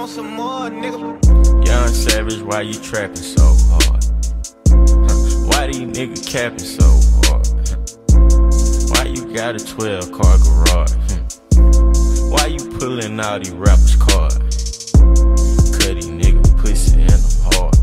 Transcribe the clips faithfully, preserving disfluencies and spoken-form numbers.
want some more, nigga. Young Savage, why you trapping so hard? Huh. Why these niggas capping so hard? Huh. Why you got a twelve car garage? Hmm. Why you pulling all these rappers' cards? Cut these niggas pussy and I'm hard.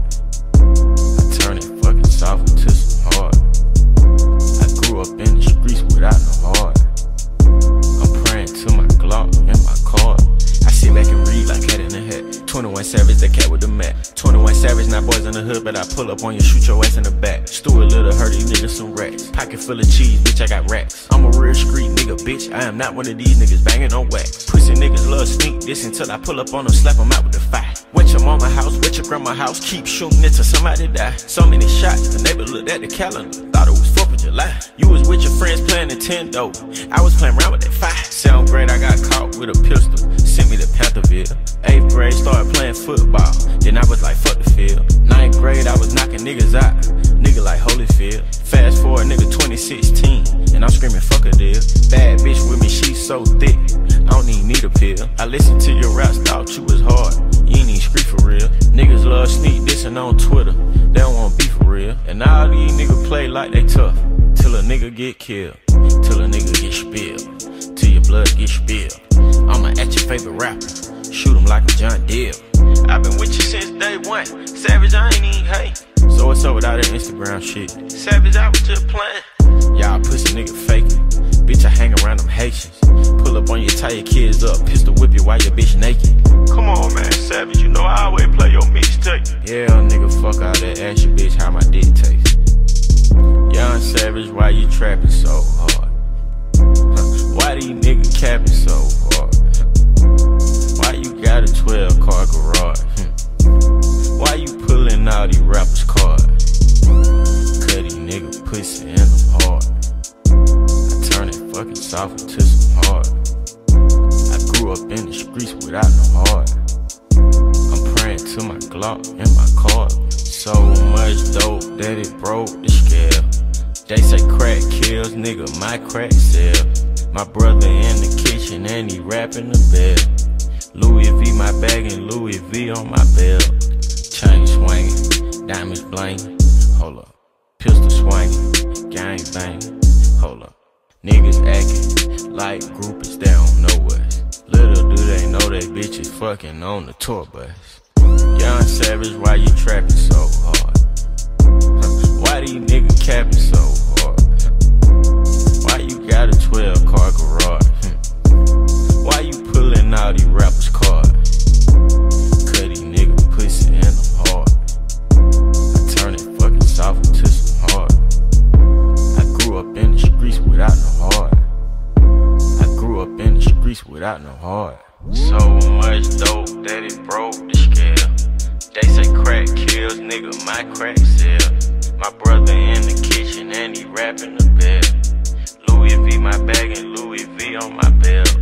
I turn it fucking soft into some hard. I grew up in the streets without no heart. I'm praying to my Glock and my card. I sit back and read like cat in the hat. twenty-one Savage, that cat with the mat. twenty-one Savage, not boys in the hood, but I pull up on you, shoot your ass in the back. Stuart Little, hurt these niggas some racks. Pocket full of cheese, bitch, I got racks. I'm a real street nigga, bitch. I am not one of these niggas banging on wax. Pussy niggas love sneak this until I pull up on them, slap them out with the fire. Went your mama house, went your grandma house, keep shooting it till somebody die. So many shots, the neighbor looked at the calendar, thought it was fourth of July. You was with your friends playing Nintendo, I was playing around with that fire. Seventh grade, I got caught with a pistol, sent me to Pantherville. Eighth grade, started playing football, then I was like, fuck the field. Ninth grade, I was knocking niggas out, nigga like Holyfield. Fast forward, nigga, twenty sixteen, and I'm screaming, fuck a deal. Bad bitch with me, she so thick, I don't even need a pill. I listened to your raps, thought you was hard, you ain't even street for real. Niggas love sneak dissing on Twitter, they don't wanna be for real. And all these niggas play like they tough, till a nigga get killed, till a nigga get spilled, till your blood get spilled. I'ma at your favorite rapper, shoot him like a John Deere. I've been with you since day one, Savage, I ain't even hate. So what's up with all that Instagram shit? Savage, I was just playing. Y'all pussy nigga faking. Bitch, I hang around them Haitians. Pull up on you, tie your kids up, pistol whip you while your bitch naked. Come on, man, Savage, you know I always play your mixtape. Yeah, nigga, fuck all that, ask your bitch how my dick taste. Young Savage, why you trapping so hard? Huh. Why these niggas capping so hard? Huh. Why you got a twelve car garage? Hmm. Why you pulling all these rappers' cards? Cut these niggas pussy and I'm hard. I turn it fucking soft into some hard. I grew up in the streets without no heart. I'm praying to my Glock and my card. So much dope that it broke the scale. They say crack kills, nigga, my crack sell. My brother in the kitchen and he rapping the bell. Louis V my bag and Louis V on my belt. Chain swinging, diamonds bling. Hold up, pistol swinging, gang banging. Hold up, niggas acting like groupies, they don't know us. Little do they know that bitches fucking on the tour bus. Young Savage, why you trapping so hard? Huh. Why these niggas capping so hard? Huh. Why you got a twelve car garage? Hmm. Why you pulling all these rappers' cards? Cut these niggas pussy and I'm hard. I turn it fucking soft into some hard. I grew up in the streets without no heart. I grew up in the streets without no heart. So much dope that it broke the scale. They say crack kills, nigga, my crack sell. My brother in the kitchen and he rapping the bell. Louis V my bag and Louis V on my belt.